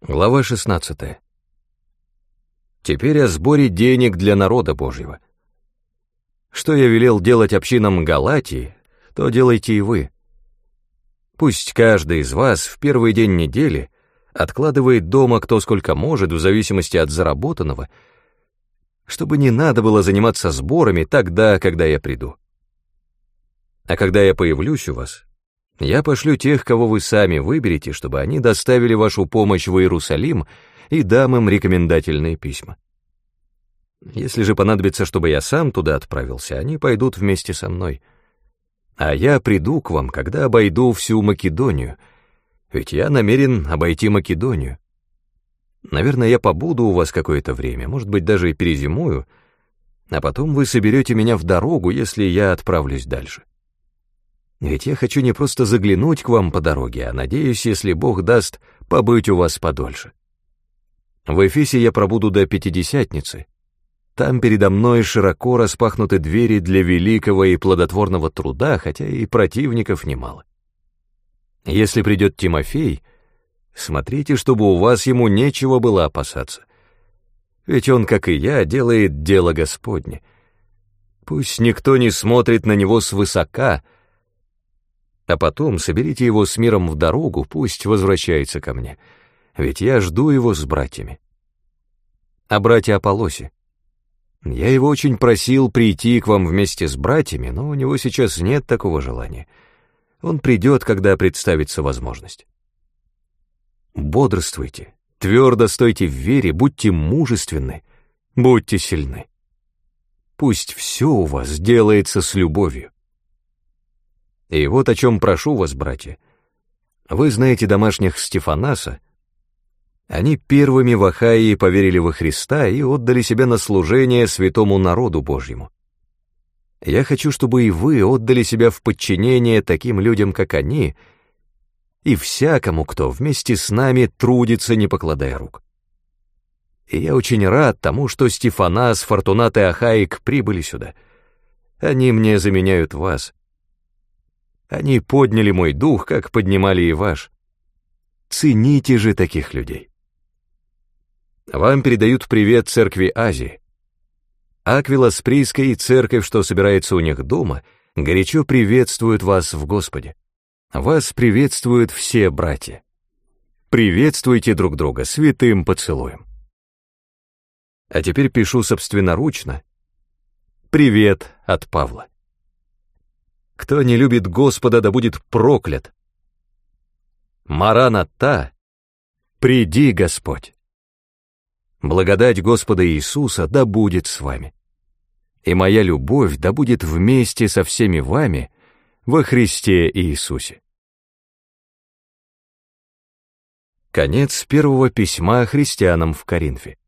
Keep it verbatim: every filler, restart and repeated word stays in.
Глава шестнадцатая. Теперь о сборе денег для народа Божьего. Что я велел делать общинам Галатии, то делайте и вы. Пусть каждый из вас в первый день недели откладывает дома кто сколько может, в зависимости от заработанного, чтобы не надо было заниматься сборами тогда, когда я приду. А когда я появлюсь у вас, я пошлю тех, кого вы сами выберете, чтобы они доставили вашу помощь в Иерусалим, и дам им рекомендательные письма. Если же понадобится, чтобы я сам туда отправился, они пойдут вместе со мной. А я приду к вам, когда обойду всю Македонию, ведь я намерен обойти Македонию. Наверное, я побуду у вас какое-то время, может быть, даже и перезимую, а потом вы соберете меня в дорогу, если я отправлюсь дальше. Ведь я хочу не просто заглянуть к вам по дороге, а надеюсь, если Бог даст, побыть у вас подольше. В Эфесе я пробуду до Пятидесятницы. Там передо мной широко распахнуты двери для великого и плодотворного труда, хотя и противников немало. Если придет Тимофей, смотрите, чтобы у вас ему нечего было опасаться. Ведь он, как и я, делает дело Господне. Пусть никто не смотрит на него свысока, а потом соберите его с миром в дорогу, пусть возвращается ко мне, ведь я жду его с братьями. О брате Аполлосе. Я его очень просил прийти к вам вместе с братьями, но у него сейчас нет такого желания. Он придет, когда представится возможность. Бодрствуйте, твердо стойте в вере, будьте мужественны, будьте сильны. Пусть все у вас делается с любовью. И вот о чем прошу вас, братья. Вы знаете домашних Стефанаса. Они первыми в Ахаии поверили во Христа и отдали себя на служение святому народу Божьему. Я хочу, чтобы и вы отдали себя в подчинение таким людям, как они, и всякому, кто вместе с нами трудится, не покладая рук. И я очень рад тому, что Стефанас, Фортунат и Ахаик прибыли сюда. Они мне заменяют вас. Они подняли мой дух, как поднимали и ваш. Цените же таких людей. Вам передают привет церкви Азии. Аквила с Приской и церковь, что собирается у них дома, горячо приветствуют вас в Господе. Вас приветствуют все братья. Приветствуйте друг друга святым поцелуем. А теперь пишу собственноручно. Привет от Павла. Кто не любит Господа, да будет проклят. Маранатта, приди, Господь. Благодать Господа Иисуса да будет с вами. И моя любовь да будет вместе со всеми вами во Христе Иисусе. Конец первого письма христианам в Коринфе.